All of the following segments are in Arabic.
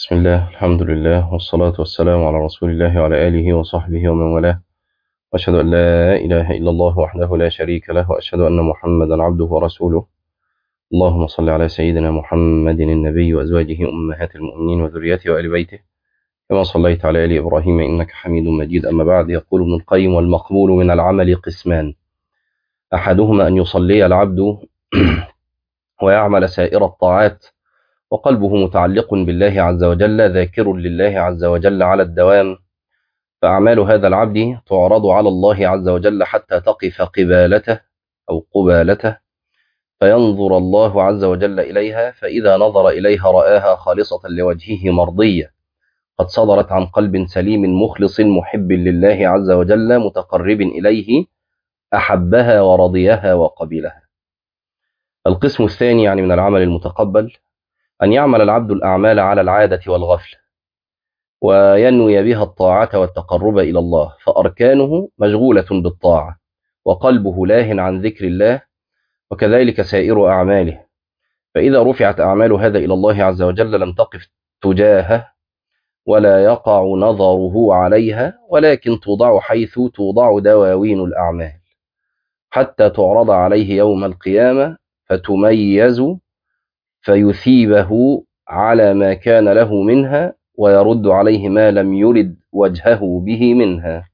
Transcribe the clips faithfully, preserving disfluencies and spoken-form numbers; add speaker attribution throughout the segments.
Speaker 1: بسم الله، الحمد لله، والصلاة والسلام على رسول الله وعلى آله وصحبه ومن والاه. وأشهد أن لا إله إلا الله وحده لا شريك له، وأشهد أن محمدا عبده ورسوله. اللهم صل على سيدنا محمد النبي وأزواجه أمهات المؤمنين وذريته وآل بيته كما صليت على آل إبراهيم إنك حميد مجيد. أما بعد، يقول ابن القيم: والمقبول من العمل قسمان، أحدهما أن يصلي العبد ويعمل سائر الطاعات وقلبه متعلق بالله عز وجل ذاكر لله عز وجل على الدوام، فأعمال هذا العبد تعرض على الله عز وجل حتى تقف قبالته أو قبالته، فينظر الله عز وجل إليها، فإذا نظر إليها رآها خالصة لوجهه مرضية قد صدرت عن قلب سليم مخلص محب لله عز وجل متقرب إليه، أحبها ورضيها وقبلها. القسم الثاني يعني من العمل المتقبل أن يعمل العبد الأعمال على العادة والغفلة وينوي بها الطاعة والتقرب إلى الله، فأركانه مشغولة بالطاعة وقلبه لاهٍ عن ذكر الله، وكذلك سائر أعماله. فإذا رفعت أعمال هذا إلى الله عز وجل لم تقف تجاهه ولا يقع نظره عليها، ولكن توضع حيث توضع دواوين الأعمال حتى تعرض عليه يوم القيامة فتميز فيثيبه على ما كان له منها ويرد عليه ما لم يرد وجهه به منها.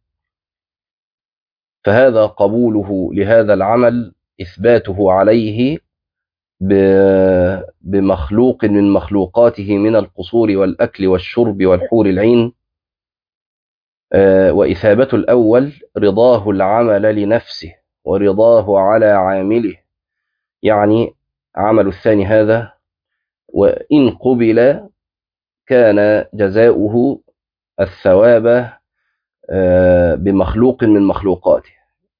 Speaker 1: فهذا قبوله لهذا العمل إثباته عليه بمخلوق من مخلوقاته من القصور والأكل والشرب والحور العين، وإثابة الأول رضاه العمل لنفسه ورضاه على عامله، يعني عمل الثاني هذا وإن قبل كان جزاؤه الثواب بمخلوق من مخلوقاته،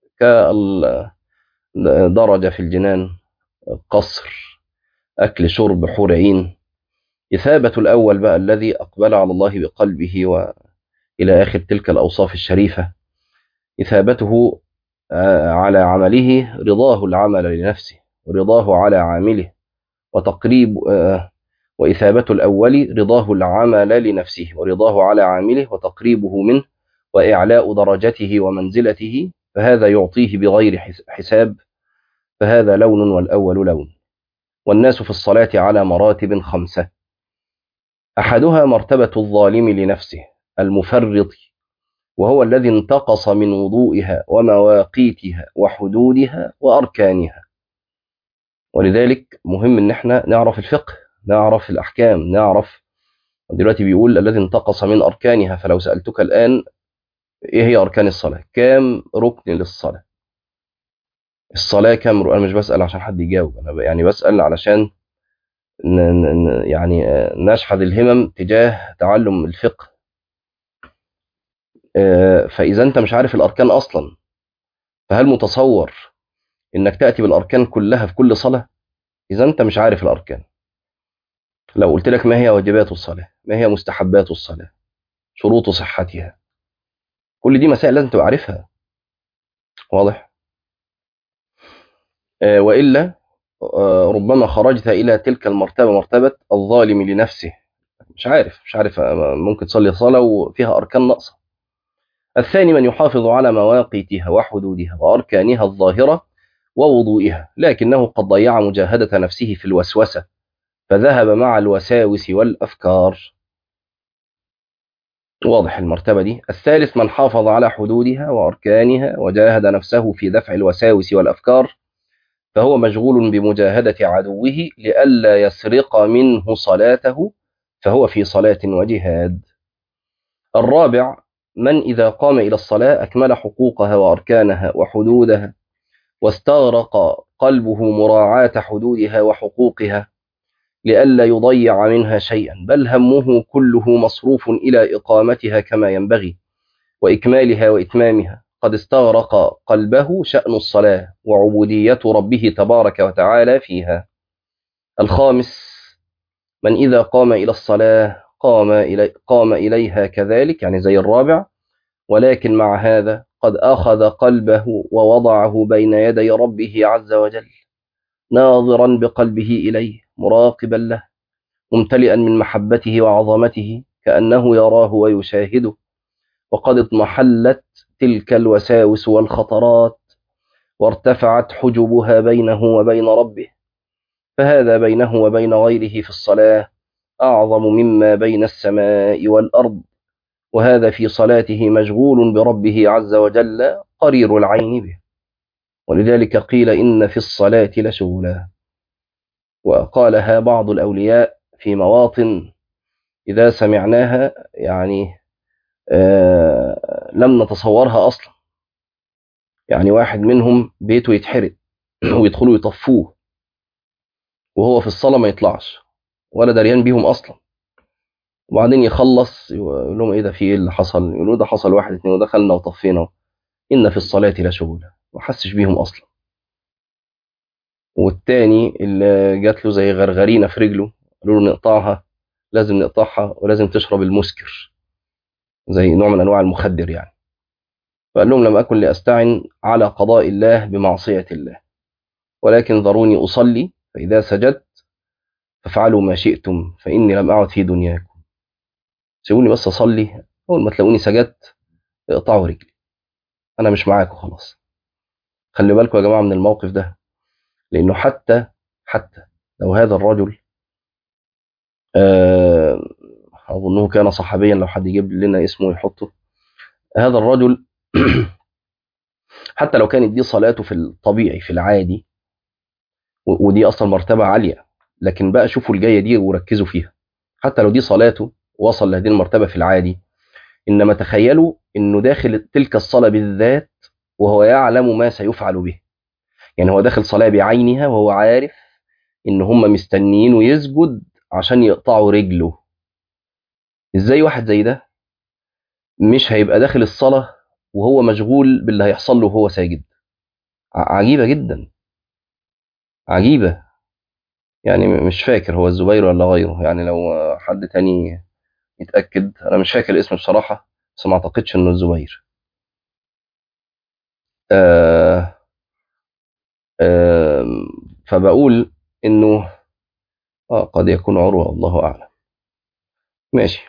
Speaker 1: كالدرجة في الجنان، قصر، أكل شرب حور عين. إثابة الأول بقى الذي أقبل على الله بقلبه وإلى آخر تلك الأوصاف الشريفة، إثابته على عمله رضاه العمل لنفسه ورضاه على عامله، وتقريب وإثابة الأول رضاه العمل لنفسه ورضاه على عامله وتقريبه منه وإعلاء درجته ومنزلته، فهذا يعطيه بغير حساب، فهذا لون والأول لون. والناس في الصلاة على مراتب خمسة، أحدها مرتبة الظالم لنفسه المفرط، وهو الذي انتقص من وضوئها ومواقيتها وحدودها وأركانها. ولذلك مهم ان احنا نعرف الفقه، نعرف الأحكام، نعرف. دلوقتي بيقول الذي انتقص من أركانها، فلو سألتك الآن إيه هي أركان الصلاة؟ كام ركن للصلاة؟ الصلاة كام ركن؟ أنا مش بسأل عشان حد يجاوب، أنا يعني بسأل علشان يعني نشحذ الهمم تجاه تعلم الفقه. فإذا أنت مش عارف الأركان أصلا، فهل متصور إنك تأتي بالأركان كلها في كل صلاة؟ إذا أنت مش عارف الأركان، لو قلت لك ما هي واجبات الصلاة، ما هي مستحبات الصلاة، شروط صحتها، كل دي مسائل لازم تبقى عارفها. واضح؟ آه وإلا آه ربما خرجت إلى تلك المرتبة، مرتبة الظالم لنفسه، مش عارف مش عارف ممكن تصلي صلاة وفيها أركان ناقصة. الثاني من يحافظ على مواقيتها وحدودها وأركانها الظاهرة ووضوئها، لكنه قد ضيع مجاهدة نفسه في الوسوسة فذهب مع الوساوس والأفكار. واضح المرتبة دي. الثالث من حافظ على حدودها وأركانها وجاهد نفسه في دفع الوساوس والأفكار، فهو مشغول بمجاهدة عدوه لئلا يسرق منه صلاته، فهو في صلاة وجهاد. الرابع من إذا قام إلى الصلاة أكمل حقوقها وأركانها وحدودها، واستغرق قلبه مراعاة حدودها وحقوقها لئلا يضيع منها شيئا، بل همه كله مصروف إلى إقامتها كما ينبغي وإكمالها وإتمامها، قد استغرق قلبه شأن الصلاة وعبودية ربه تبارك وتعالى فيها. الخامس من إذا قام إلى الصلاة قام, إلي قام إليها كذلك، يعني زي الرابع، ولكن مع هذا قد أخذ قلبه ووضعه بين يدي ربه عز وجل، ناظرا بقلبه إليه مراقبا له ممتلئا من محبته وعظمته كأنه يراه ويشاهده، وقد اضمحلت تلك الوساوس والخطرات وارتفعت حجبها بينه وبين ربه، فهذا بينه وبين غيره في الصلاة أعظم مما بين السماء والأرض، وهذا في صلاته مشغول بربه عز وجل قرير العين به. ولذلك قيل إن في الصلاة لشغلا. وقالها بعض الأولياء في مواطن إذا سمعناها يعني آه لم نتصورها أصلا. يعني واحد منهم بيته يتحرق ويدخلوا يطفوه وهو في الصلاة ما يطلعش ولا دريان بيهم أصلا، وبعدين يخلص يقول لهم إيه ده، في إيه اللي حصل؟ يقولوا ده حصل واحد اتنين ودخلنا وطفينا، إن في الصلاة لشغلا، ما حسش بيهم أصلا. والتاني اللي جات له زي غرغرينة في رجله قالوا له نقطعها، لازم نقطعها ولازم تشرب المسكر زي نوع من أنواع المخدر يعني. فقال لهم لم أكن لأستعن على قضاء الله بمعصية الله، ولكن ذروني أصلي، فإذا سجدت فافعلوا ما شئتم فإني لم أعد في دنياكم. سيبوني بس أصلي، أول ما تلاقوني سجدت اقطعوا رجلي، أنا مش معاكم خلاص. خلي بالكم يا جماعة من الموقف ده، لأنه حتى حتى لو هذا الرجل آه، أظنه كان صحابيا، لو حد يجيب لنا اسمه يحطه، هذا الرجل حتى لو كانت دي صلاته في الطبيعي في العادي، ودي أصلا مرتبة عالية، لكن بقى شوفوا الجاية دي وركزوا فيها. حتى لو دي صلاته وصل لهذه المرتبة في العادي، إنما تخيلوا إنه داخل تلك الصلاة بالذات وهو يعلم ما سيفعل به. يعني هو داخل صلاة بعينها وهو عارف إن هم مستنيين ويسجد عشان يقطعوا رجله. إزاي واحد زي ده مش هيبقى داخل الصلاة وهو مشغول باللي هيحصل له وهو ساجد؟ عجيبة جدا، عجيبة. يعني مش فاكر هو الزبير ولا غيره، يعني لو حد تاني يتأكد، أنا مش فاكر اسمه بصراحة، بس ما أعتقدش إنه الزبير. آه آه فبقول إنه آه قد يكون عروة، الله أعلم. ماشي،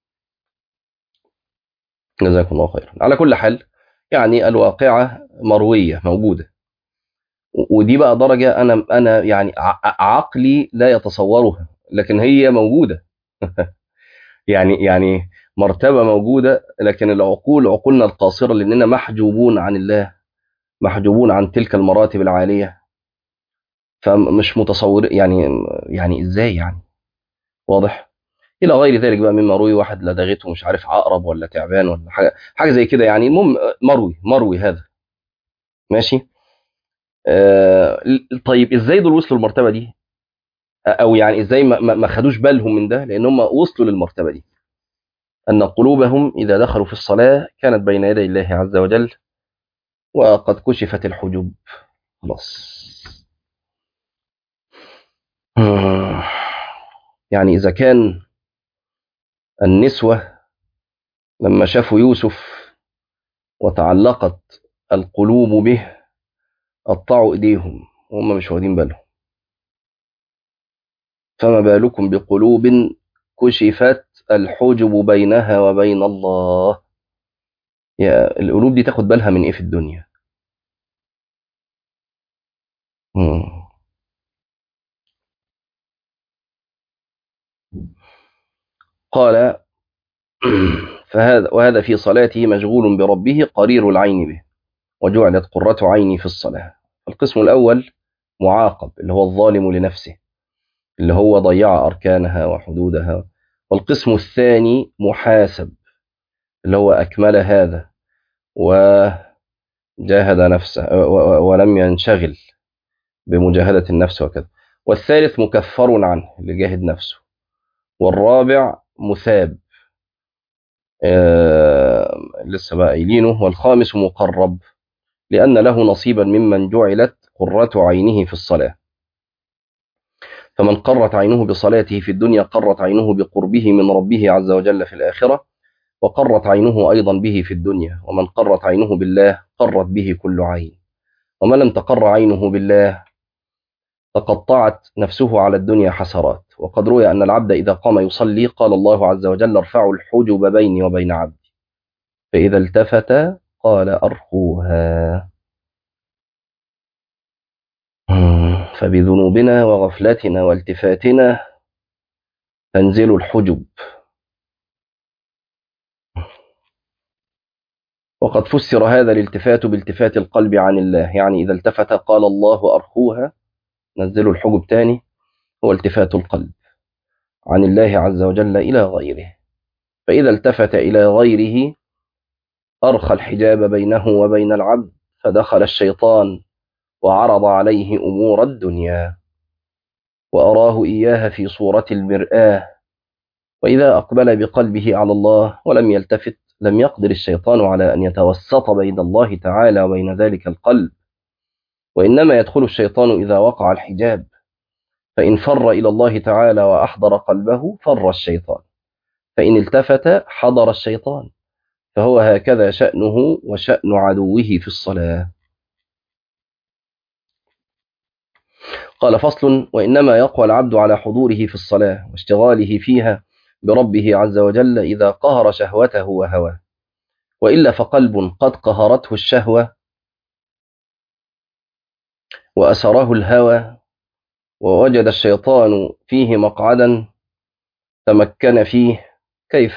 Speaker 1: جزاكم الله خيرا. على كل حال يعني الواقعة مروية موجودة، ودي بقى درجة أنا أنا يعني عقلي لا يتصورها، لكن هي موجودة. يعني يعني مرتبة موجودة، لكن العقول عقولنا القاصرة لأننا محجوبون عن الله، محجوبون عن تلك المراتب العالية، فمش متصور يعني. يعني إزاي يعني؟ واضح. إلى غير ذلك بقى مما روي، واحد لدغته مش عارف عقرب ولا تعبان ولا حاجة حاجة زي كده يعني. المهم مروي مروي هذا. ماشي. آه طيب إزاي دول وصلوا المرتبة دي؟ أو يعني إزاي ما ما خدوش بالهم من ده؟ لأن هم وصلوا للمرتبة دي، أن قلوبهم إذا دخلوا في الصلاة كانت بين يدي الله عز وجل وقد كشفت الحجب خلاص. يعني إذا كان النسوة لما شافوا يوسف وتعلقت القلوب به قطعوا إيديهم وهم مش واخدين بالهم، فما بالكم بقلوب كشفت الحجب بينها وبين الله؟ يا القلوب دي تاخد بالها من إيه في الدنيا؟ مم. قال فهذا وهذا في صلاته مشغول بربه قرير العين به، وجعلت قرة عيني في الصلاة. القسم الأول معاقب، اللي هو الظالم لنفسه، اللي هو ضيع أركانها وحدودها. والقسم الثاني محاسب، اللي هو أكمل هذا وجاهد نفسه ولم ينشغل بمجاهدة النفس وكذا. والثالث مكفر عنه، اللي جاهد نفسه. والرابع مثاب، آه لسه بقى قايلينه. والخامس مقرب، لأن له نصيبا ممن جعلت قرة عينه في الصلاة. فمن قرت عينه بصلاته في الدنيا قرت عينه بقربه من ربه عز وجل في الآخرة، وقرت عينه أيضا به في الدنيا. ومن قرت عينه بالله قرت به كل عين، ومن لم تقر عينه بالله تقطعت نفسه على الدنيا حسرات. وقد روي أن العبد إذا قام يصلي قال الله عز وجل ارفعوا الحجب بيني وبين عبدي، فإذا التفت قال أرخوها. فبذنوبنا وغفلتنا والتفاتنا تنزل الحجب. وقد فسر هذا الالتفات بالتفات القلب عن الله، يعني إذا التفت قال الله أرخوها نزل الحجب تاني، هو التفات القلب عن الله عز وجل إلى غيره. فإذا التفت إلى غيره أرخى الحجاب بينه وبين العبد، فدخل الشيطان وعرض عليه أمور الدنيا وأراه إياها في صورة المرآة. وإذا أقبل بقلبه على الله ولم يلتفت لم يقدر الشيطان على أن يتوسط بين الله تعالى وبين ذلك القلب، وإنما يدخل الشيطان إذا وقع الحجاب، فإن فر إلى الله تعالى وأحضر قلبه فر الشيطان، فإن التفت حضر الشيطان. فهو هكذا شأنه وشأن عدوه في الصلاة. قال فصل: وإنما يقوى العبد على حضوره في الصلاة واشتغاله فيها بربه عز وجل إذا قهر شهوته وهواه، وإلا فقلب قد قهرته الشهوة وأسره الهوى ووجد الشيطان فيه مقعدا تمكن فيه، كيف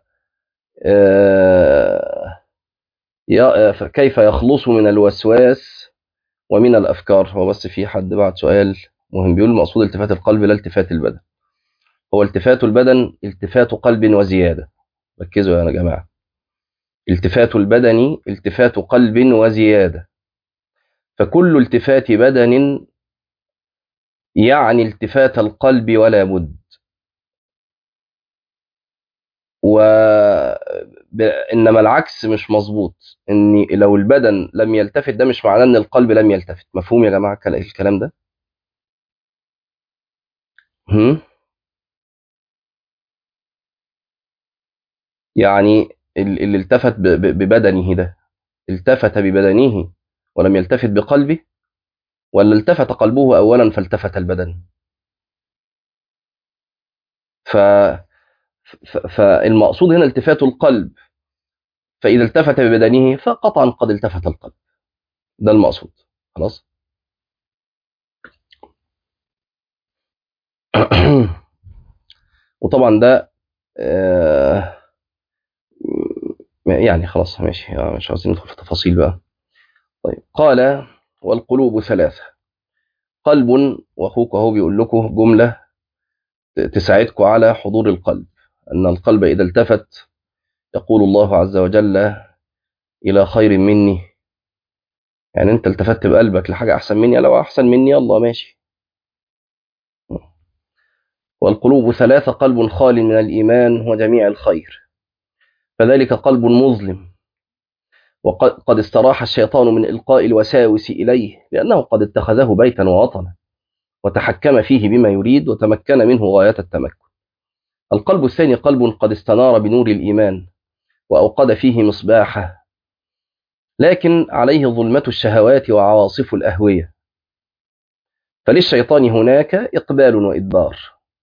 Speaker 1: كيف يخلص من الوسواس ومن الأفكار. هو بس في حد بعد سؤال مهم بيقول: مقصود التفات القلب لا التفات البدن. هو التفات البدن التفات قلب وزيادة. ركزوا يا جماعة، التفات البدن التفات قلب وزيادة، فكل التفات بدن يعني التفات القلب ولا بد. وإنما العكس مش مظبوط، إن لو البدن لم يلتفت ده مش معناه إن القلب لم يلتفت. مفهوم يا جماعة الكلام ده؟ هم؟ يعني اللي التفت ببدنه ده التفت ببدنه ولم يلتفت بقلبه، ولا التفت قلبه أولا فالتفت البدن؟ ف... ف... فالمقصود هنا التفات القلب، فإذا التفت ببدنه فقطعا قد التفت القلب، ده المقصود. خلاص. وطبعا ده آه يعني خلاص ماشي، مش عايزين ندخل في تفاصيل بقى. طيب، قال: والقلوب ثلاثة. قلب، واخوك اهو بيقول لكم جملة تساعدكم على حضور القلب، أن القلب إذا التفت يقول الله عز وجل إلى خير مني. يعني أنت التفت بقلبك لحاجة أحسن مني، لو أحسن مني الله ماشي. والقلوب ثلاثة: قلب خال من الإيمان وجميع الخير، فذلك قلب مظلم، وقد استراح الشيطان من إلقاء الوساوس إليه، لأنه قد اتخذه بيتا ووطنا وتحكم فيه بما يريد وتمكن منه غاية التمكن. القلب الثاني قلب قد استنار بنور الإيمان وأوقد فيه مصباحه، لكن عليه ظلمة الشهوات وعواصف الأهوية، فللشيطان هناك إقبال وإدبار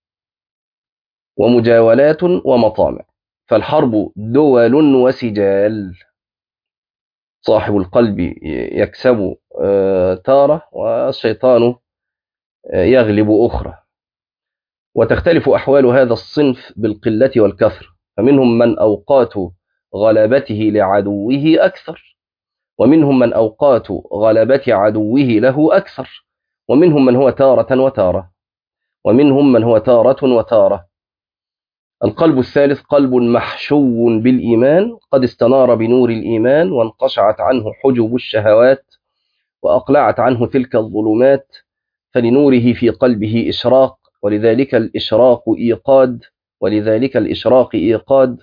Speaker 1: ومجاولات ومطامع، فالحرب دول وسجال. صاحب القلب يكسب تارة والشيطان يغلب أخرى، وتختلف أحوال هذا الصنف بالقلة والكثر، فمنهم من أوقات غلبته لعدوه أكثر، ومنهم من أوقات غلبة عدوه له أكثر، ومنهم من هو تارة وتارة، ومنهم من هو تارة وتارة. القلب الثالث قلب محشو بالإيمان، قد استنار بنور الإيمان وانقشعت عنه حجب الشهوات وأقلعت عنه تلك الظلمات، فلنوره في قلبه إشراق، ولذلك الإشراق إيقاد ولذلك الإشراق إيقاد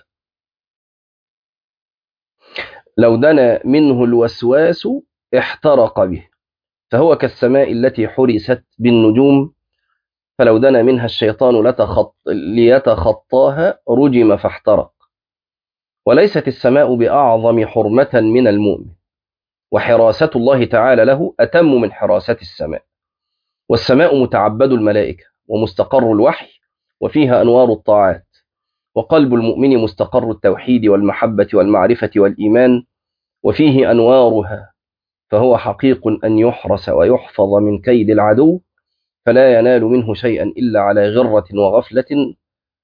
Speaker 1: لو دنا منه الوسواس احترق به، فهو كالسماء التي حرست بالنجوم، فلو دنا منها الشيطان لتخط ليتخطاها رجم فاحترق. وليست السماء بأعظم حرمة من المؤمن، وحراسة الله تعالى له أتم من حراسة السماء، والسماء متعبد الملائكة ومستقر الوحي وفيها أنوار الطاعات، وقلب المؤمن مستقر التوحيد والمحبة والمعرفة والإيمان وفيه أنوارها، فهو حقيق أن يحرس ويحفظ من كيد العدو، فلا ينال منه شيئا إلا على غرة وغفلة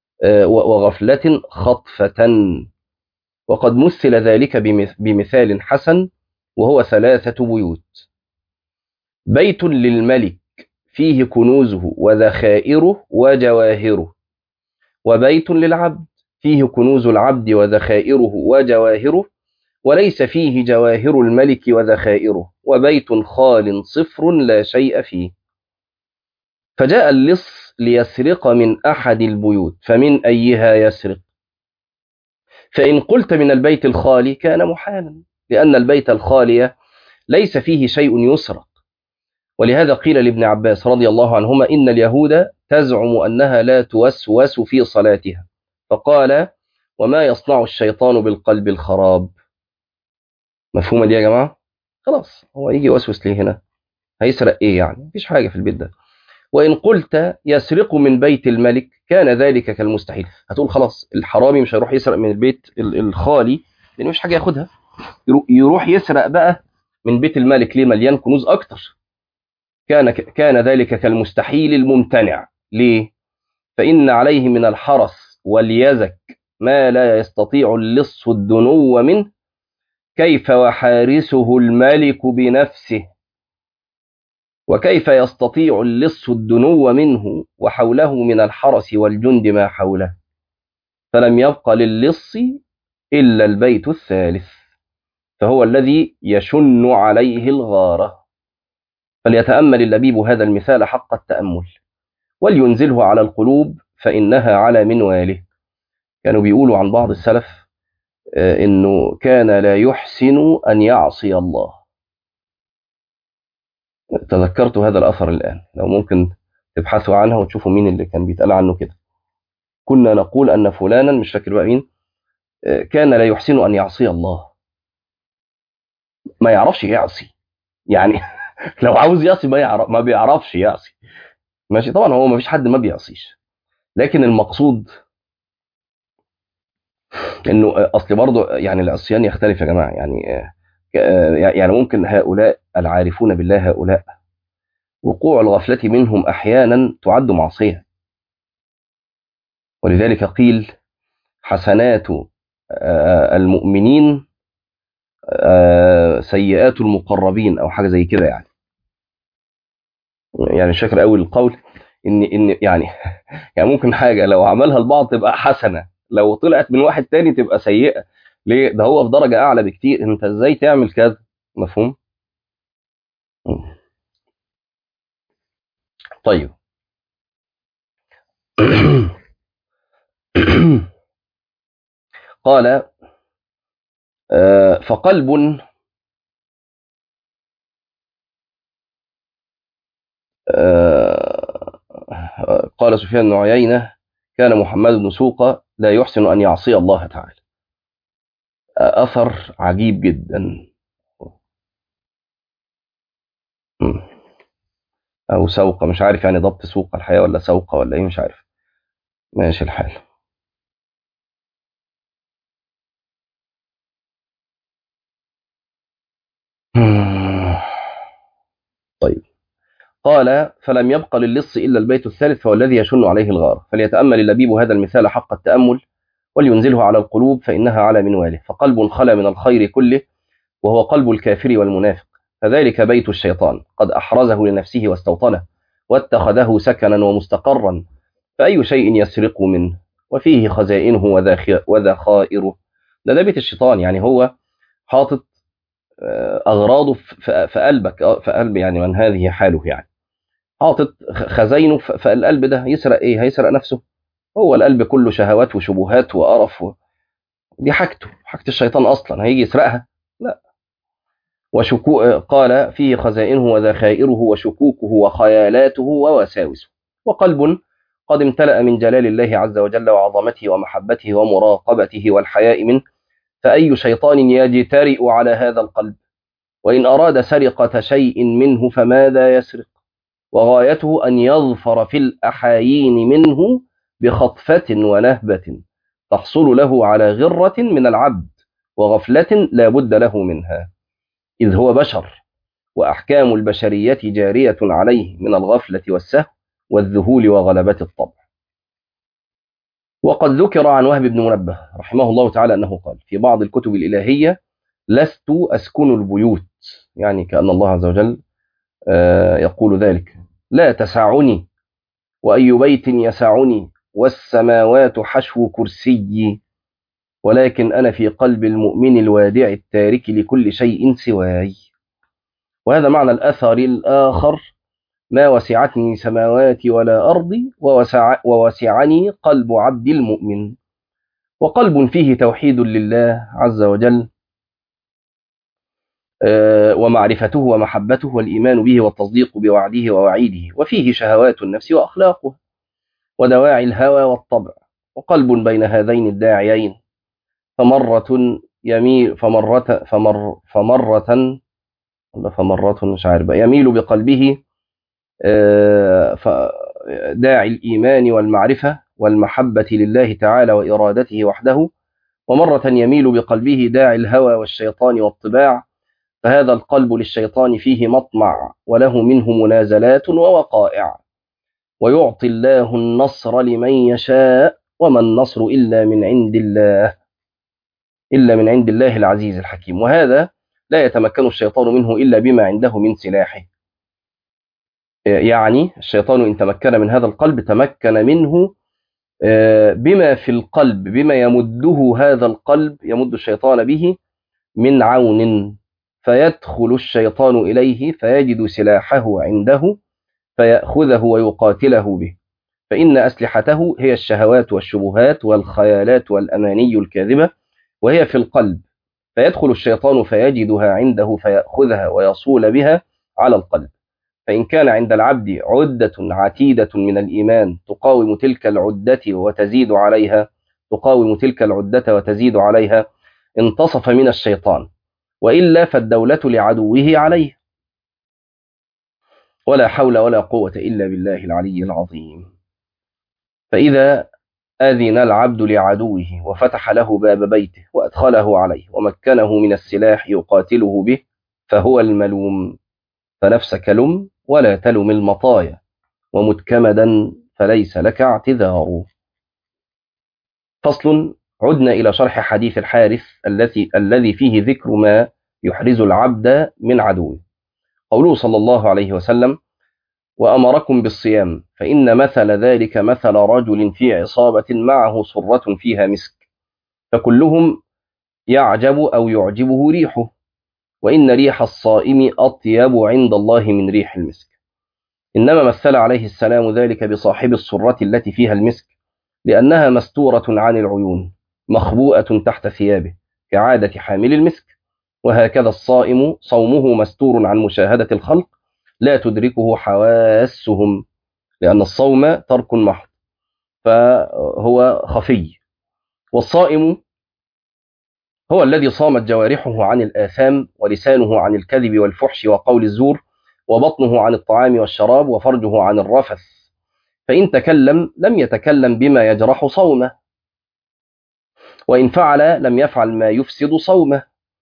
Speaker 1: وغفلة خطفة. وقد مثل ذلك بمثال حسن، وهو ثلاثة بيوت: بيت للملك فيه كنوزه وذخائره وجواهره، وبيت للعبد فيه كنوز العبد وذخائره وجواهره وليس فيه جواهر الملك وذخائره، وبيت خال صفر لا شيء فيه. فجاء اللص ليسرق من أحد البيوت، فمن أيها يسرق؟ فإن قلت من البيت الخالي كان محالا، لأن البيت الخالي ليس فيه شيء يسرق. ولهذا قيل لابن عباس رضي الله عنهما: إن اليهود تزعم أنها لا توسوس في صلاتها، فقال: وما يصنع الشيطان بالقلب الخراب. مفهومة دي يا جماعة؟ خلاص، هو يجي يوسوس ليه هنا؟ هيسرق ايه يعني؟ مفيش حاجة في البيت ده. وإن قلت يسرق من بيت الملك كان ذلك كالمستحيل. هتقول خلاص الحرامي مش هيروح يسرق من البيت الخالي لأن مش حاجة ياخدها، يروح يسرق بقى من بيت الملك ليه؟ مليان كنوز أكتر. كان كان ذلك كالمستحيل الممتنع. ليه؟ فإن عليه من الحرس واليزك ما لا يستطيع اللص الدنو منه، كيف وحارسه الملك بنفسه، وكيف يستطيع اللص الدنو منه وحوله من الحرس والجند ما حوله. فلم يبق للص إلا البيت الثالث، فهو الذي يشن عليه الغارة. فليتأمل اللبيب هذا المثال حق التأمل، ولينزله على القلوب فإنها على منواله. كانوا بيقولوا عن بعض السلف إنه كان لا يحسن أن يعصي الله. تذكرت هذا الأثر الآن، لو ممكن تبحثوا عنها وتشوفوا مين اللي كان بيتقال عنه كده. كنا نقول أن فلانا، مش فاكر بقى مين، كان لا يحسن أن يعصي الله. ما يعرفش يعصي يعني لو عاوز يعصي ما يعرف، ما بيعرفش يعصي. ماشي، طبعا هو ما فيش حد ما بيعصيش، لكن المقصود انه اصل برضه يعني العصيان يختلف يا جماعه. يعني يعني ممكن هؤلاء العارفون بالله، هؤلاء وقوع الغفلة منهم أحيانا تعد معصية. ولذلك قيل: حسنات المؤمنين سيئات المقربين، أو حاجة زي كده. يعني يعني مش فاكر أول القول إن إن يعني يعني ممكن حاجة لو عملها البعض تبقى حسنة، لو طلعت من واحد تاني تبقى سيئة. ليه؟ ده هو في درجة أعلى بكتير. أنت إزاي تعمل كذا؟ مفهوم؟ طيب قال: فقلب قال سفيان بن عيينة: كان محمد بن سوقة لا يحسن أن يعصي الله تعالى. أثر عجيب جدا. أو سوقة، مش عارف يعني ضبط سوق الحياة ولا سوقة ولا إيه، مش عارف. ماشي الحال. طيب قال: فلم يبق للص إلا البيت الثالث، فهو الذي يشن عليه الغار. فليتأمل اللبيب هذا المثال حق التأمل، ولينزله على القلوب فإنها على منواله. فقلب خلا من الخير كله، وهو قلب الكافر والمنافق، فذلك بيت الشيطان، قد أحرزه لنفسه واستوطنه واتخذه سكنا ومستقرا، فأي شيء يسرق منه وفيه خزائنه وذخائره. ده ده بيت الشيطان. يعني هو حاطط أغراضه في قلبك، في قلب يعني من هذه حاله. يعني حاطط خزائنه في القلب ده. يسرق إيه؟ هيسرق نفسه. هو القلب كله شهوات وشبهات وقرف و... دي حاجته، حاجة الشيطان أصلا. هيجي يسرقها؟ لا. وشكو قال: فيه خزائنه وذخائره وشكوكه وخيالاته ووساوسه. وقلب قد امتلأ من جلال الله عز وجل وعظمته ومحبته ومراقبته والحياء منه، فأي شيطان يجترئ على هذا القلب؟ وإن أراد سرقة شيء منه فماذا يسرق؟ وغايته أن يظفر في الأحايين منه بخطفة ونهبة تحصل له على غرة من العبد وغفلة لا بد له منها، إذ هو بشر، وأحكام البشرية جارية عليه من الغفلة والسهو والذهول وغلبة الطبع. وقد ذكر عن وهب بن منبه رحمه الله تعالى أنه قال في بعض الكتب الإلهية: لست أسكن البيوت، يعني كأن الله عز وجل يقول ذلك: لا تسعني، وأي بيت يسعني، والسماوات حشو كرسي، ولكن أنا في قلب المؤمن الوادع التارك لكل شيء سواي. وهذا معنى الأثر الآخر: ما وسعتني سماواتي ولا أرضي، ووسع ووسعني قلب عبد المؤمن. وقلب فيه توحيد لله عز وجل ومعرفته ومحبته والإيمان به والتصديق بوعده ووعيده، وفيه شهوات النفس وأخلاقه ودواعي الهوى والطبع. وقلب بين هذين الداعيين فمرة يميل فمرة فمر فمرة فمرة مش عارف يميل بقلبه داعي الإيمان والمعرفة والمحبة لله تعالى وإرادته وحده، ومرة يميل بقلبه داعي الهوى والشيطان والطباع، فهذا القلب للشيطان فيه مطمع وله منه منازلات ووقائع. ويعطي الله النصر لمن يشاء، وما النصر إلا من عند الله إلا من عند الله العزيز الحكيم. وهذا لا يتمكن الشيطان منه إلا بما عنده من سلاحه، يعني الشيطان إن تمكن من هذا القلب تمكن منه بما في القلب، بما يمده هذا القلب، يمد الشيطان به من عون، فيدخل الشيطان إليه فيجد سلاحه عنده فيأخذه ويقاتله به. فإن أسلحته هي الشهوات والشبهات والخيالات والأماني الكاذبة، وهي في القلب، فيدخل الشيطان فيجدها عنده فيأخذها ويصول بها على القلب. فإن كان عند العبد عدة عتيدة من الإيمان تقاوم تلك العدة وتزيد عليها تقاوم تلك العدة وتزيد عليها انتصف من الشيطان، وإلا فالدولة لعدوه عليه. ولا حول ولا قوة إلا بالله العلي العظيم. فإذا أذن العبد لعدوه وفتح له باب بيته وأدخله عليه ومكنه من السلاح يقاتله به، فهو الملوم. فنفسك لم ولا تلم المطايا، ومتكمدا فليس لك اعتذار. فصل. عدنا إلى شرح حديث الحارث الذي الذي فيه ذكر ما يحرز العبد من عدوه. قوله صلى الله عليه وسلم: وأمركم بالصيام، فإن مثل ذلك مثل رجل في عصابة معه صرة فيها مسك، فكلهم يعجب أو يعجبه ريحه، وإن ريح الصائم أطيب عند الله من ريح المسك. إنما مثل عليه السلام ذلك بصاحب الصرة التي فيها المسك، لأنها مستورة عن العيون مخبوءة تحت ثيابه كعادة حامل المسك. وهكذا الصائم صومه مستور عن مشاهدة الخلق لا تدركه حواسهم، لأن الصوم ترك محض فهو خفي. والصائم هو الذي صامت جوارحه عن الآثام، ولسانه عن الكذب والفحش وقول الزور، وبطنه عن الطعام والشراب، وفرجه عن الرفث. فإن تكلم لم يتكلم بما يجرح صومه، وإن فعل لم يفعل ما يفسد صومه،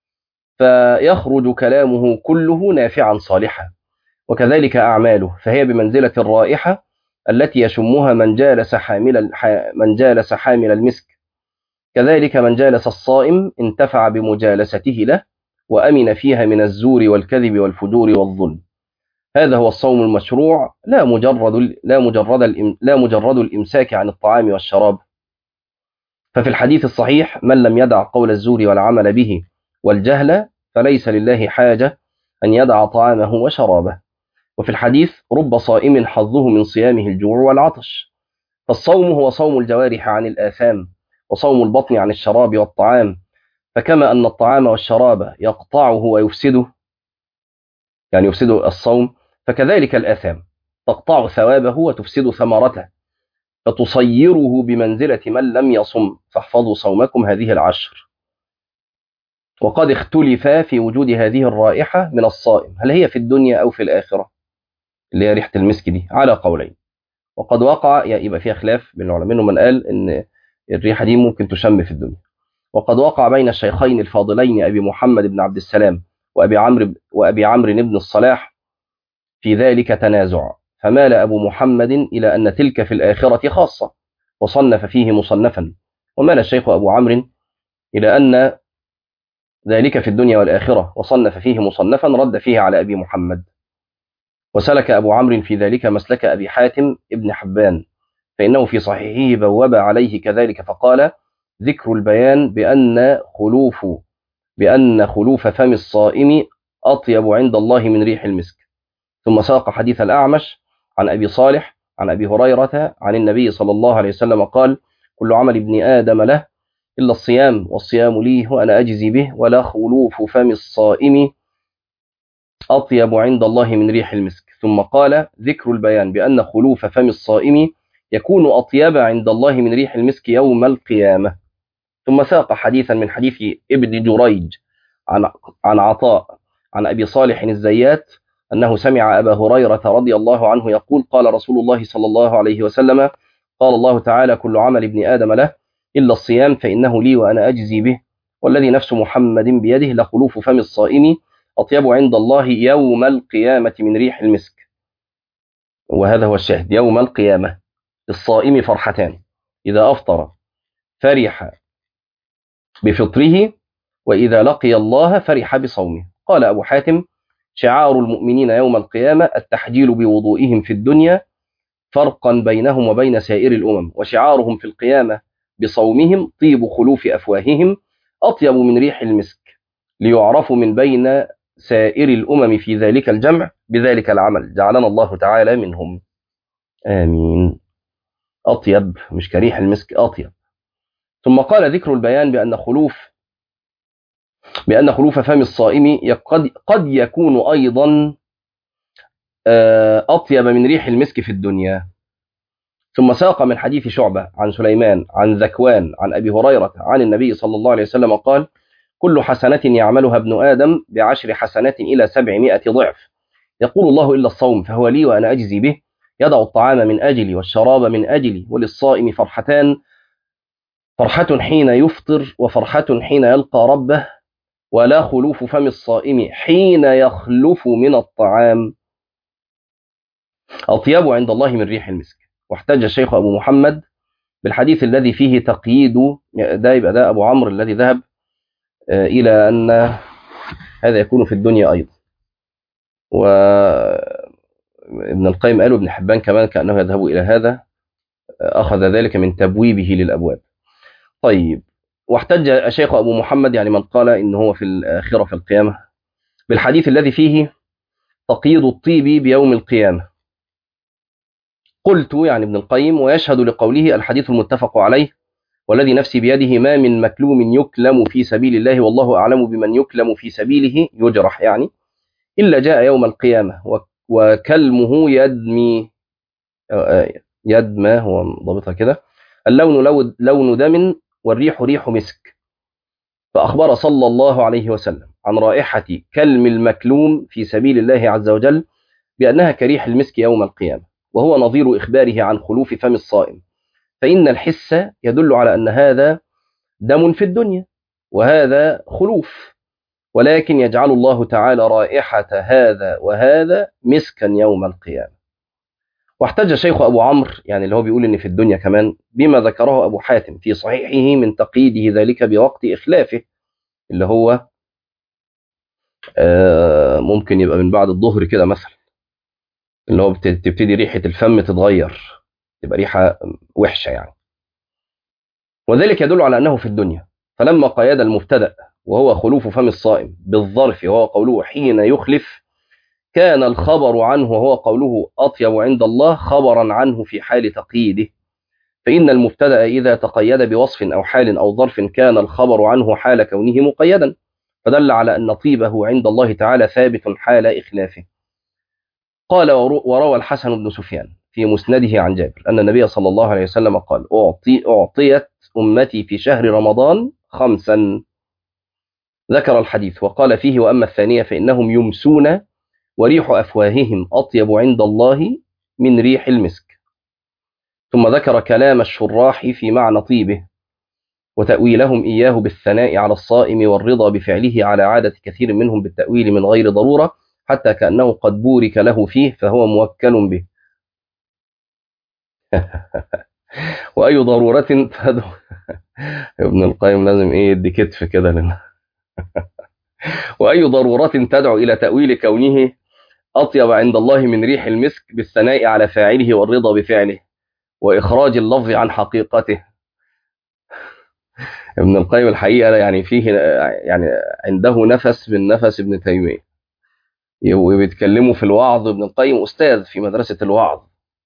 Speaker 1: فيخرج كلامه كله نافعا صالحا. وكذلك أعماله، فهي بمنزلة الرائحة التي يشمها من جالس حامل من جالس حامل المسك. كذلك من جالس الصائم انتفع بمجالسته له، وأمن فيها من الزور والكذب والفجور والظلم. هذا هو الصوم المشروع، لا مجرد لا مجرد لا مجرد الإمساك عن الطعام والشراب. ففي الحديث الصحيح: من لم يدع قول الزور والعمل به والجهل فليس لله حاجة أن يدع طعامه وشرابه. وفي الحديث: رب صائم حظه من صيامه الجوع والعطش. فالصوم هو صوم الجوارح عن الآثام، وصوم البطن عن الشراب والطعام. فكما أن الطعام والشراب يقطعه ويفسده، يعني يفسد الصوم، فكذلك الآثام تقطع ثوابه وتفسد ثمرته، فتصيره بمنزلة من لم يصم. فاحفظوا صومكم هذه العشر. وقد اختلف في وجود هذه الرائحة من الصائم، هل هي في الدنيا أو في الآخرة؟ اللي هي ريحة المسك دي على قولين. وقد وقع يبقى فيها خلاف بين العلماء، منهم من قال ان الريحة دي ممكن تشم في الدنيا. وقد وقع بين الشيخين الفاضلين أبي محمد بن عبد السلام وأبي عمرو وأبي عمرو بن الصلاح في ذلك تنازع، فمال أبو محمد إلى أن تلك في الآخرة خاصة وصنف فيه مصنفا، ومال الشيخ أبو عمرو إلى أن ذلك في الدنيا والآخرة وصنف فيه مصنفا رد فيه على أبي محمد. وسلك أبو عمرو في ذلك مسلك أبي حاتم ابن حبان، فإنه في صحيحه بوب عليه كذلك فقال: ذكر البيان بأن خلوف بأن خلوف فم الصائم أطيب عند الله من ريح المسك. ثم ساق حديث الأعمش عن أبي صالح عن أبي هريرة عن النبي صلى الله عليه وسلم قال: كل عمل ابن آدم له إلا الصيام، والصيام لي وأنا أجزي به، ولا خلوف فم الصائم أطيب عند الله من ريح المسك. ثم قال: ذكر البيان بأن خلوف فم الصائم يكون أطيب عند الله من ريح المسك يوم القيامة. ثم ساق حديثا من حديث ابن جريج عن عن عطاء عن أبي صالح الزيات أنه سمع أبا هريرة رضي الله عنه يقول: قال رسول الله صلى الله عليه وسلم: قال الله تعالى: كل عمل ابن آدم له إلا الصيام فإنه لي وأنا أجزي به، والذي نفس محمد بيده لخلوف فم الصائم أطيب عند الله يوم القيامة من ريح المسك. وهذا هو الشاهد: يوم القيامة للصائم فرحتان: إذا أفطر فرح بفطره، وإذا لقي الله فرح بصومه. قال أبو حاتم: شعار المؤمنين يوم القيامة التحجيل بوضوئهم في الدنيا فرقا بينهم وبين سائر الأمم، وشعارهم في القيامة بصومهم طيب خلوف أفواههم أطيب من ريح المسك، ليعرفوا من بين سائر الأمم في ذلك الجمع بذلك العمل، جعلنا الله تعالى منهم، آمين. أطيب مش كريح المسك، أطيب. ثم قال: ذكر البيان بأن خلوف بأن خلوف فم الصائم قد قد يكون أيضا أطيب من ريح المسك في الدنيا. ثم ساق من حديث شعبة عن سليمان عن ذكوان عن أبي هريرة عن النبي صلى الله عليه وسلم قال: كل حسنة يعملها ابن آدم بعشر حسنات إلى سبعمائة ضعف، يقول الله: إلا الصوم فهو لي وأنا أجزي به، يدع الطعام من أجلي والشراب من أجلي، وللصائم فرحتان: فرحة حين يفطر وفرحة حين يلقى ربه، ولا خلوف فم الصائم حين يخلف من الطعام أطيب عند الله من ريح المسك. واحتج الشيخ أبو محمد بالحديث الذي فيه تقييد، ده يبقى ده أبو عمرو الذي ذهب إلى أن هذا يكون في الدنيا أيضا. وابن القيم قال وابن حبان كمان كأنه يذهب إلى هذا، أخذ ذلك من تبويبه للأبواب. طيب، واحتج الشيخ أبو محمد يعني من قال إن هو في الآخرة في القيامة بالحديث الذي فيه تقييد الطيب بيوم القيامة. قلت يعني ابن القيم: ويشهد لقوله الحديث المتفق عليه: والذي نفسي بيده ما من مكلوم يكلم في سبيل الله والله أعلم بمن يكلم في سبيله يجرح يعني إلا جاء يوم القيامة وكلمه يدمي يدمى، هو ضابطها كده، اللون لون دم والريح ريح مسك. فأخبر صلى الله عليه وسلم عن رائحة كلم المكلوم في سبيل الله عز وجل بأنها كريح المسك يوم القيامة، وهو نظير إخباره عن خلوف فم الصائم، فإن الحس يدل على أن هذا دم في الدنيا وهذا خلوف، ولكن يجعل الله تعالى رائحة هذا وهذا مسكا يوم القيامة. واحتج الشيخ أبو عمرو يعني اللي هو بيقول إن في الدنيا كمان بما ذكره أبو حاتم في صحيحه من تقييده ذلك بوقت إخلافه، اللي هو ممكن يبقى من بعد الظهر كده مثلا، اللي هو بتبتدي ريحة الفم تتغير، تبقى ريحة وحشة يعني، وذلك يدل على أنه في الدنيا. فلما قيد المبتدأ وهو خلوف فم الصائم بالظرف وهو قوله حين يخلف، كان الخبر عنه وهو قوله أطيب عند الله خبرا عنه في حال تقييده، فإن المبتدأ إذا تقيد بوصف أو حال أو ظرف كان الخبر عنه حال كونه مقيدا، فدل على أن طيبه عند الله تعالى ثابت حال إخلافه. قال: وروى الحسن بن سفيان في مسنده عن جابر أن النبي صلى الله عليه وسلم قال: أعطي أعطيت أمتي في شهر رمضان خمسا، ذكر الحديث وقال فيه: وأما الثانية فإنهم يمسون وريح أفواههم أطيب عند الله من ريح المسك. ثم ذكر كلام الشراح في معنى طيبه وتأويلهم إياه بالثناء على الصائم والرضا بفعله على عادة كثير منهم بالتأويل من غير ضرورة حتى كأنه قد بورك له فيه فهو موكل به. وأي ضرورة تدعو ابن القيم لازم إيه يدي كتف كده لنا. وأي ضرورة تدعو إلى تأويل كونه أطيب عند الله من ريح المسك بالثناء على فاعله والرضا بفعله وإخراج اللفظ عن حقيقته. ابن القيم الحقيقة يعني فيه يعني عنده نفس من نفس ابن تيمية، وبيتكلموا في الوعظ. ابن القيم أستاذ في مدرسة الوعظ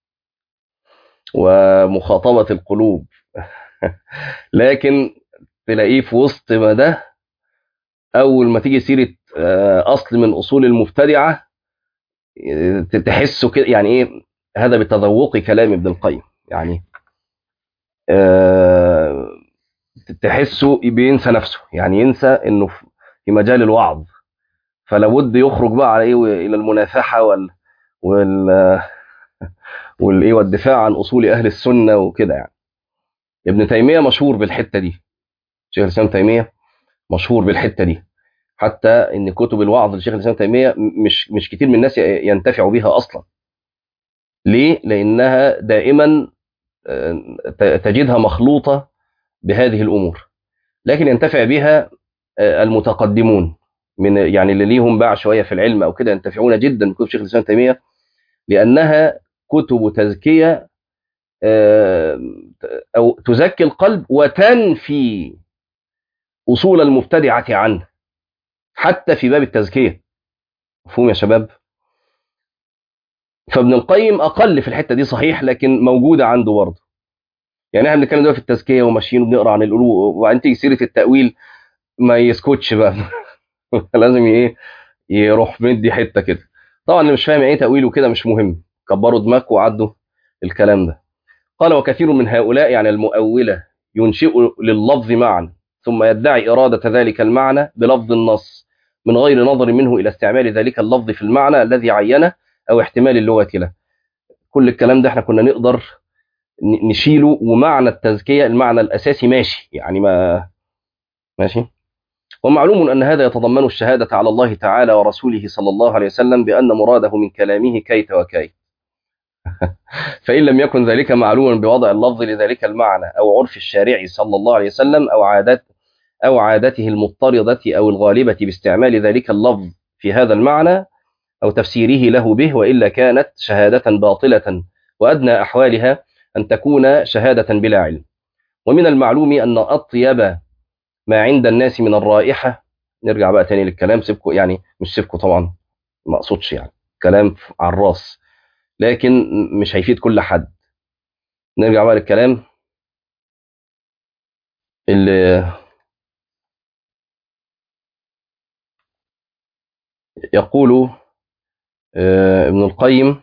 Speaker 1: ومخاطبة القلوب، لكن تلاقيه في وسط ما ده أول ما تيجي سيرة أصل من أصول المبتدعة تحسه كده يعني إيه، هذا بتذوق كلام ابن القيم يعني أه تحسه بينسى نفسه، يعني ينسى إنه في مجال الوعظ، فلابد يخرج بقى على إيه إلى المنافحة وال وال والايه والدفاع عن اصول اهل السنه وكده يعني. ابن تيميه مشهور بالحته دي، شيخ الاسلام تيميه مشهور بالحته دي، حتى ان كتب الوعظ لشيخ الاسلام تيميه مش مش كتير من الناس ينتفعوا بها اصلا. ليه؟ لانها دائما تجدها مخلوطه بهذه الامور، لكن ينتفع بها المتقدمون من يعني اللي ليهم باع شويه في العلم او كده، ينتفعون جدا بكتب شيخ الاسلام تيميه لانها كتب تزكيه أو تزكي القلب وتنفي أصول المبتدعة عنه حتى في باب التزكية. مفهوم يا شباب؟ فابن القيم أقل في الحتة دي صحيح، لكن موجودة عنده برضه. يعني احنا بنتكلم دلوقتي في التزكية وماشيين وبنقرا عن القلوب، وبعدين تيجي سيرة التأويل ما يسكتش بقى. لازم ايه يروح مدي حتة كده. طبعا اللي مش فاهم ايه تأويل وكده مش مهم، كبروا دماغكم وعدوا الكلام ده. قال وكثير من هؤلاء يعني المؤولة ينشئ لللفظ معنى ثم يدعي إرادة ذلك المعنى بلفظ النص من غير نظر منه إلى استعمال ذلك اللفظ في المعنى الذي عينه أو احتمال اللغة له. كل الكلام ده احنا كنا نقدر نشيله، ومعنى التزكية المعنى الأساسي ماشي يعني ما ماشي. ومعلوم أن هذا يتضمن الشهادة على الله تعالى ورسوله صلى الله عليه وسلم بأن مراده من كلامه كيت وكيت. فإن لم يكن ذلك معلوما بوضع اللفظ لذلك المعنى أو عرف الشارع صلى الله عليه وسلم أو عادات أو عادته المضطردة أو الغالبة باستعمال ذلك اللفظ في هذا المعنى أو تفسيره له به، وإلا كانت شهادة باطلة وأدنى أحوالها أن تكون شهادة بلا علم. ومن المعلوم أن أطيب ما عند الناس من الرائحة، نرجع بقى تاني للكلام سيبكم يعني مش سيبكم طبعا ما أقصدش يعني كلام على الراس، لكن مش هيفيد كل حد. نرجع بقى للكلام اللي يقول ابن القيم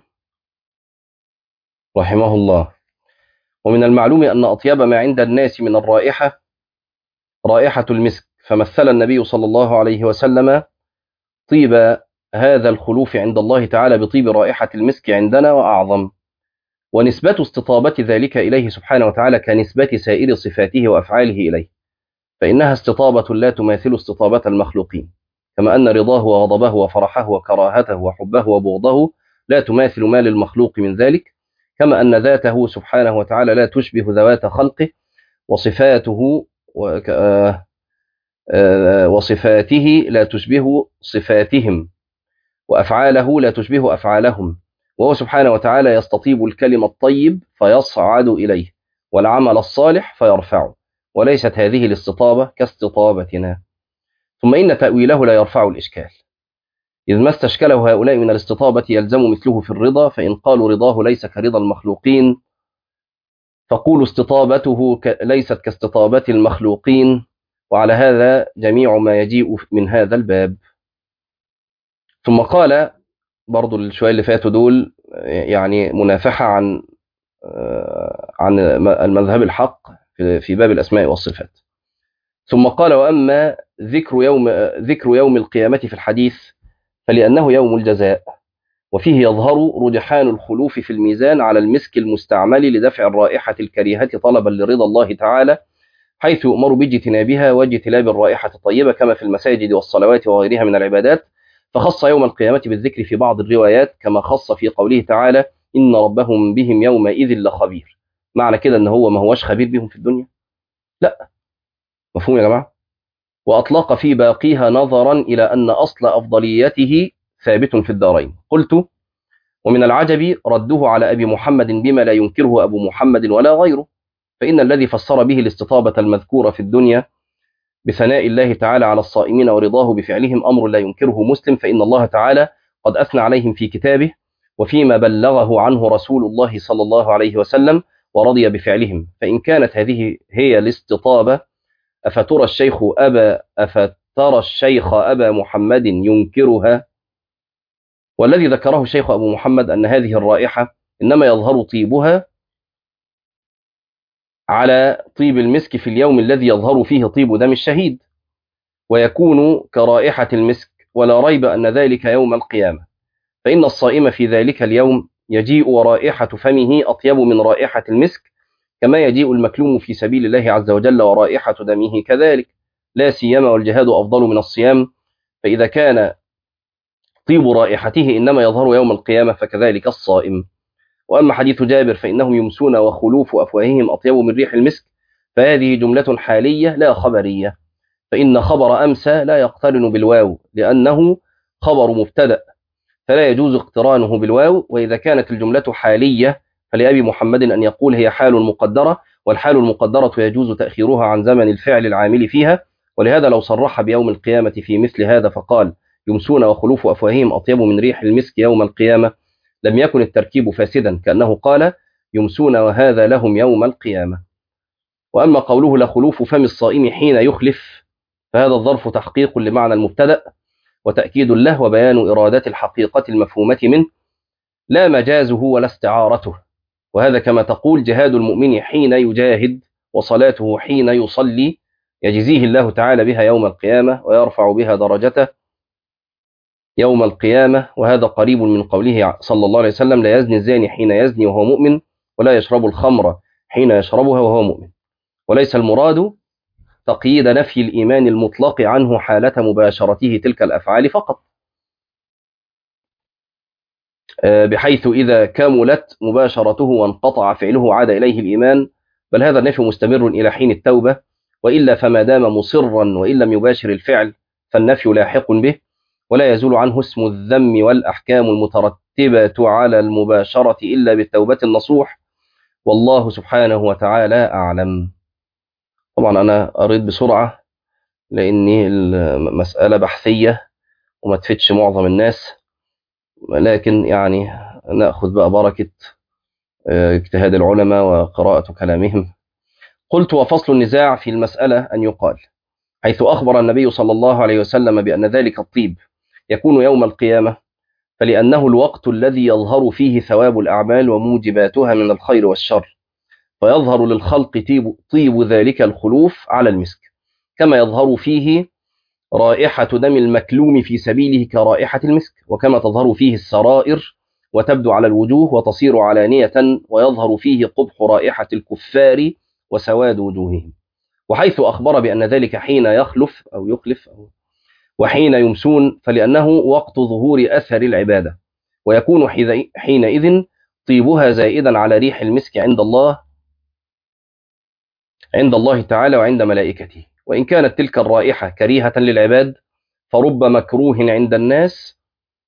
Speaker 1: رحمه الله: ومن المعلوم أن أطيب ما عند الناس من الرائحة رائحة المسك، فمثل النبي صلى الله عليه وسلم طيب هذا الخلوف عند الله تعالى بطيب رائحة المسك عندنا وأعظم، ونسبة استطابة ذلك إليه سبحانه وتعالى كنسبة سائر صفاته وأفعاله إليه، فإنها استطابة لا تماثل استطابة المخلوقين، كما أن رضاه وغضبه وفرحه وكراهته وحبه وبغضه لا تماثل ما للمخلوق من ذلك، كما أن ذاته سبحانه وتعالى لا تشبه ذوات خلقه، وصفاته وصفاته لا تشبه صفاتهم، وأفعاله لا تشبه أفعالهم، وهو سبحانه وتعالى يستطيب الكلم الطيب فيصعد إليه، والعمل الصالح فيرفعه، وليست هذه الاستطابة كاستطابتنا. ثم إن تأويله لا يرفع الإشكال، إذ ما استشكله هؤلاء من الاستطابة يلزم مثله في الرضا، فإن قالوا رضاه ليس كرضا المخلوقين فقولوا استطابته ليست كاستطابة المخلوقين، وعلى هذا جميع ما يجيء من هذا الباب. ثم قال برضو الشوية اللي فاتوا دول يعني منافحة عن عن المذهب الحق في باب الأسماء والصفات. ثم قال: وأما ذكر يوم ذكر يوم القيامة في الحديث فلأنه يوم الجزاء، وفيه يظهر رجحان الخلوف في الميزان على المسك المستعمل لدفع الرائحة الكريهة طلبا لرضا الله تعالى، حيث يؤمر باجتنابها واجتلاب الرائحة الطيبة كما في المساجد والصلوات وغيرها من العبادات، فخص يوم القيامة بالذكر في بعض الروايات كما خص في قوله تعالى إن ربهم بهم يومئذ لخبير. معنى كده ان هو ما هوش خبير بهم في الدنيا؟ لا. مفهوم يا جماعة؟ وأطلق في باقيها نظرا إلى أن أصل أفضليته ثابت في الدارين. قلت ومن العجب رده على أبي محمد بما لا ينكره أبو محمد ولا غيره، فإن الذي فسر به الاستطابة المذكورة في الدنيا بثناء الله تعالى على الصائمين ورضاه بفعلهم أمر لا ينكره مسلم، فإن الله تعالى قد أثنى عليهم في كتابه وفيما بلغه عنه رسول الله صلى الله عليه وسلم ورضي بفعلهم. فإن كانت هذه هي الاستطابة أفترى الشيخ أبا أفترى الشيخ أبا محمد ينكرها؟ والذي ذكره الشيخ أبو محمد أن هذه الرائحة إنما يظهر طيبها على طيب المسك في اليوم الذي يظهر فيه طيب دم الشهيد، ويكون كرائحة المسك، ولا ريب أن ذلك يوم القيامة، فإن الصائم في ذلك اليوم يجيء ورائحة فمه أطيب من رائحة المسك، كما يجيء المكلوم في سبيل الله عز وجل ورائحة دمه كذلك، لا سيما والجهاد أفضل من الصيام، فإذا كان طيب رائحته إنما يظهر يوم القيامة فكذلك الصائم. وأما حديث جابر فإنهم يمسون وخلوف أفواههم أطيب من ريح المسك، فهذه جملة حالية لا خبرية، فإن خبر أمسى لا يقترن بالواو لأنه خبر مبتدأ فلا يجوز اقترانه بالواو، وإذا كانت الجملة حالية فلأبي محمد أن يقول هي حال مقدرة، والحال المقدرة يجوز تأخيرها عن زمن الفعل العامل فيها، ولهذا لو صرح بيوم القيامة في مثل هذا فقال يمسون وخلوف أفواههم أطيب من ريح المسك يوم القيامة لم يكن التركيب فاسدا، كأنه قال يمسون وهذا لهم يوم القيامة. وأما قوله لخلوف فم الصائم حين يخلف فهذا الظرف تحقيق لمعنى المبتدأ وتأكيد له وبيان إرادات الحقيقة المفهومة منه لا مجازه ولا استعارته، وهذا كما تقول جهاد المؤمن حين يجاهد وصلاته حين يصلي يجزيه الله تعالى بها يوم القيامة ويرفع بها درجته يوم القيامة، وهذا قريب من قوله صلى الله عليه وسلم لا يزني الزاني حين يزني وهو مؤمن ولا يشرب الخمر حين يشربها وهو مؤمن. وليس المراد تقييد نفي الإيمان المطلق عنه حالة مباشرته تلك الأفعال فقط، بحيث إذا كملت مباشرته وانقطع فعله عاد إليه الإيمان، بل هذا النفي مستمر إلى حين التوبة، وإلا فما دام مصرا وإن لم يباشر الفعل فالنفي لاحق به، ولا يزول عنه اسم الذم والأحكام المترتبة على المباشرة إلا بالتوبة النصوح، والله سبحانه وتعالى أعلم. طبعا أنا قريت بسرعة لأني المسألة بحثية وما تفتش معظم الناس، لكن يعني نأخذ بقى بركة اجتهاد العلماء وقراءة كلامهم. قلت وفصل النزاع في المسألة أن يقال حيث أخبر النبي صلى الله عليه وسلم بأن ذلك الطيب يكون يوم القيامة، فلأنه الوقت الذي يظهر فيه ثواب الأعمال وموجباتها من الخير والشر، فيظهر للخلق طيب, طيب ذلك الخلوف على المسك، كما يظهر فيه رائحة دم المكلوم في سبيله كرائحة المسك، وكما تظهر فيه السرائر وتبدو على الوجوه وتصير علانية، ويظهر فيه قبح رائحة الكفار وسواد وجوههم. وحيث أخبر بأن ذلك حين يخلف أو يخلف أو وحين يمسون فلأنه وقت ظهور أثر العبادة، ويكون حينئذ طيبها زائدا على ريح المسك عند الله عند الله تعالى وعند ملائكته، وإن كانت تلك الرائحة كريهة للعباد فرب مكروه عند الناس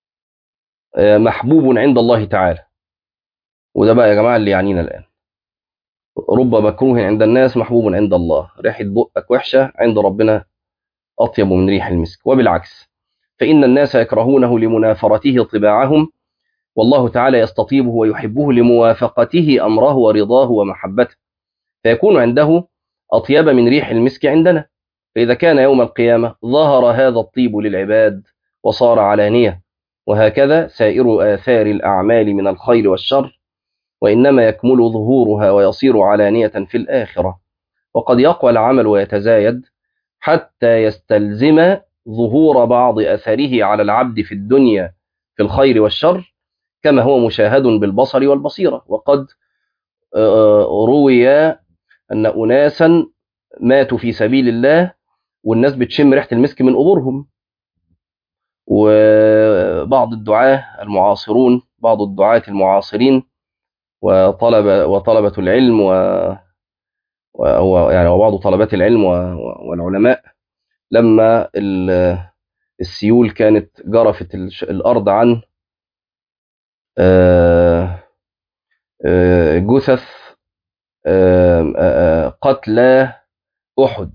Speaker 1: محبوب عند الله تعالى. وده بقى يا جماعة اللي يعنينا الآن، رب مكروه عند الناس محبوب عند الله، ريحة بقك وحشة عند ربنا أطيب من ريح المسك، وبالعكس فإن الناس يكرهونه لمنافرته طباعهم، والله تعالى يستطيبه ويحبه لموافقته أمره ورضاه ومحبته، فيكون عنده أطيب من ريح المسك عندنا. فإذا كان يوم القيامة ظهر هذا الطيب للعباد وصار علانية، وهكذا سائر آثار الأعمال من الخير والشر، وإنما يكمل ظهورها ويصير علانية في الآخرة، وقد يقوى العمل ويتزايد حتى يستلزم ظهور بعض أثره على العبد في الدنيا في الخير والشر، كما هو مشاهد بالبصر والبصيرة. وقد روي أن أناسا ماتوا في سبيل الله والناس بتشم ريحة المسك من قبورهم. وبعض الدعاة المعاصرون، بعض الدعاة المعاصرين وطلبة وطلبة العلم و و- يعني وبعض طلبات العلم و- والعلماء، لما ال- السيول كانت جرفت الش- الأرض عن آه، آه، جثث آه، آه، قتلى أحد،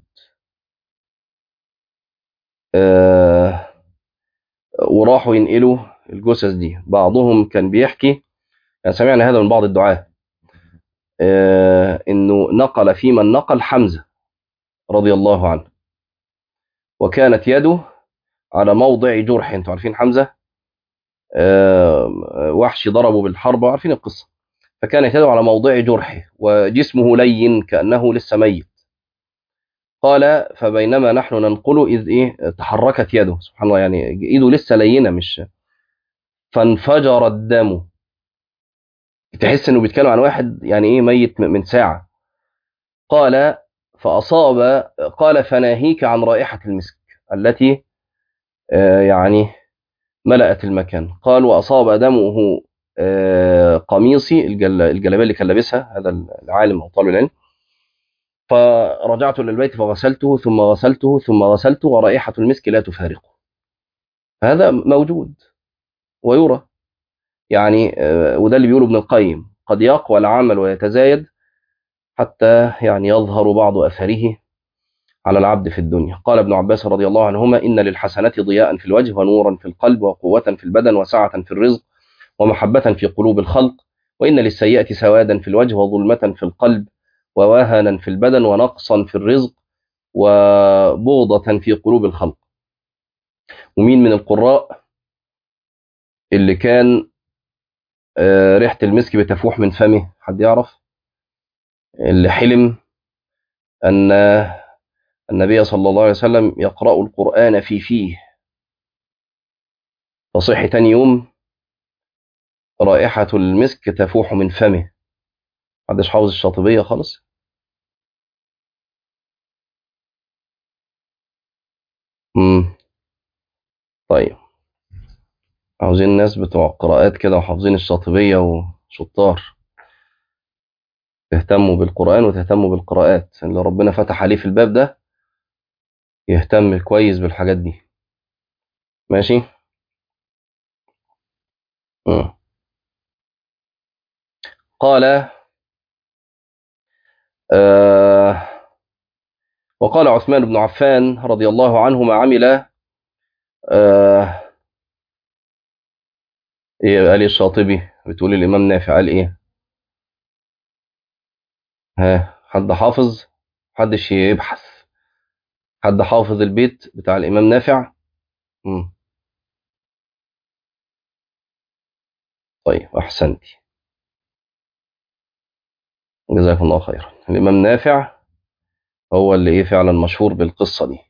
Speaker 1: آه، وراحوا ينقلوا الجثث دي. بعضهم كان بيحكي، يعني سمعنا هذا من بعض الدعاة، آه، انه نقل في من نقل حمزة رضي الله عنه، وكانت يده على موضع جرح. انتوا عارفين حمزة، آه، وحشي ضربه بالحرب، عارفين القصة. فكانت يده على موضع جرحه وجسمه لين كأنه لسه ميت. قال فبينما نحن ننقله إذ إيه تحركت يده، سبحان الله، يعني إيده لسه لينة مش، فانفجر الدم. تحس إنه بيتكلم عن واحد يعني إيه ميت من ساعة. قال فأصاب، قال فناهيك عن رائحة المسك التي آه، يعني ملأت المكان. قال وأصاب دمه آه، قميصي، الجل- الجلابية اللي كان لابسها هذا العالم أو طالب العلم. فرجعت للبيت فغسلته ثم غسلته ثم غسلته ورائحة المسك لا تفارقه. هذا موجود ويرى، يعني آه، وده اللي بيقوله ابن القيم، قد يقوى العمل ويتزايد حتى يعني يظهر بعض أثره على العبد في الدنيا. قال ابن عباس رضي الله عنهما إن للحسنات ضياء في الوجه ونورا في القلب وقوة في البدن وسعة في الرزق ومحبة في قلوب الخلق، وإن للسيئة سوادا في الوجه وظلمة في القلب ووهنا في البدن ونقصا في الرزق وبغضة في قلوب الخلق. ومين من القراء اللي كان آه، ريحة المسك بتفوح من فمه؟ حد يعرف؟ اللي حلم أن النبي صلى الله عليه وسلم يقرأ القرآن في فيه، فصحي تاني يوم رائحة المسك تفوح من فمه. محدش حافظ الشاطبية خالص؟ امم طيب، عاوزين ناس بتوع قراءات كده وحافظين الشاطبية وشطار، تهتموا بالقرآن وتهتموا بالقراءات. اللي ربنا فتح عليه في الباب ده يهتم كويس بالحاجات دي. ماشي. مم. قال آه وقال عثمان بن عفان رضي الله عنه ما عمل آه إيه قال الشاطبي؟ بتقول الإمام نافع قال إيه؟ ها، حد حافظ؟ حدش يبحث. حد حافظ البيت بتاع الإمام نافع؟ مم. طيب أحسنت، جزاكم الله خيرا. الإمام نافع هو اللي إيه فعلا مشهور بالقصة دي.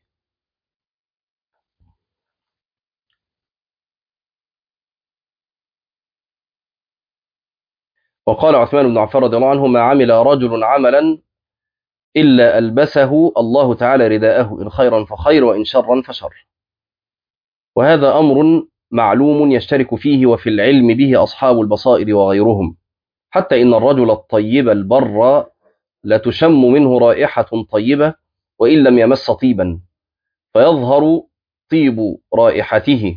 Speaker 1: وقال عثمان بن عفان رضي الله عنه ما عمل رجل عملا إلا ألبسه الله تعالى رداءه، إن خيرا فخير وإن شرا فشر. وهذا أمر معلوم يشترك فيه وفي العلم به أصحاب البصائر وغيرهم، حتى إن الرجل الطيب البر لا تشم منه رائحة طيبة وإن لم يمس طيبا، فيظهر طيب رائحته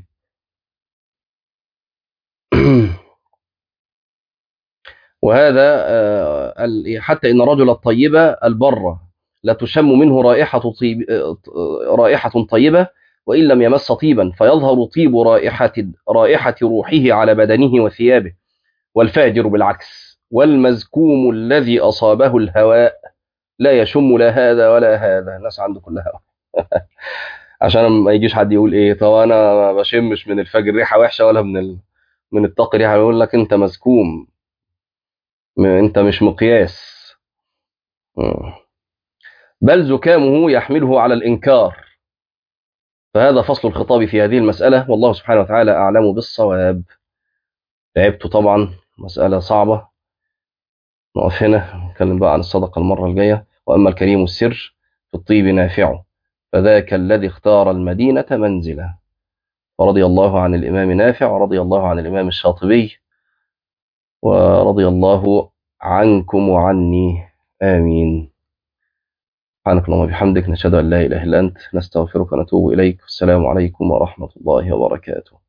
Speaker 1: وهذا آه، ال- حتى إن الرجل الطيب البر لا تشم منه رائحة طيب آه، رائحة طيبة وإن لم يمس طيبا، فيظهر طيب رائحة رائحة روحه على بدنه وثيابه. والفاجر بالعكس، والمزكوم الذي أصابه الهواء لا يشم لا هذا ولا هذا. الناس عنده كلها هواء. عشان ما يجيش حد يقول ايه طب انا ما بشمش من الفجر ريحه وحشه ولا من ال... من الطاقه ريحه، يقول لك انت مزكوم، م- انت مش مقياس. مم. بل زكامه يحمله على الانكار، فهذا فصل الخطاب في هذه المسألة، والله سبحانه وتعالى أعلم بالصواب. تعبت طبعا، مسألة صعبة. نقف هنا، نتكلم بقى عن الصدقة المرة الجاية. وأما الكريم السر في الطيب نافع، فذاك الذي اختار المدينة منزله. ورضي الله عن الإمام نافع، ورضي الله عن الإمام الشاطبي، ورضي الله عنكم وعني، آمين. سبحانك اللهم وبحمدك، نشهد أن لا إله إلا أنت، نستغفرك ونتوب إليك. والسلام عليكم ورحمة الله وبركاته.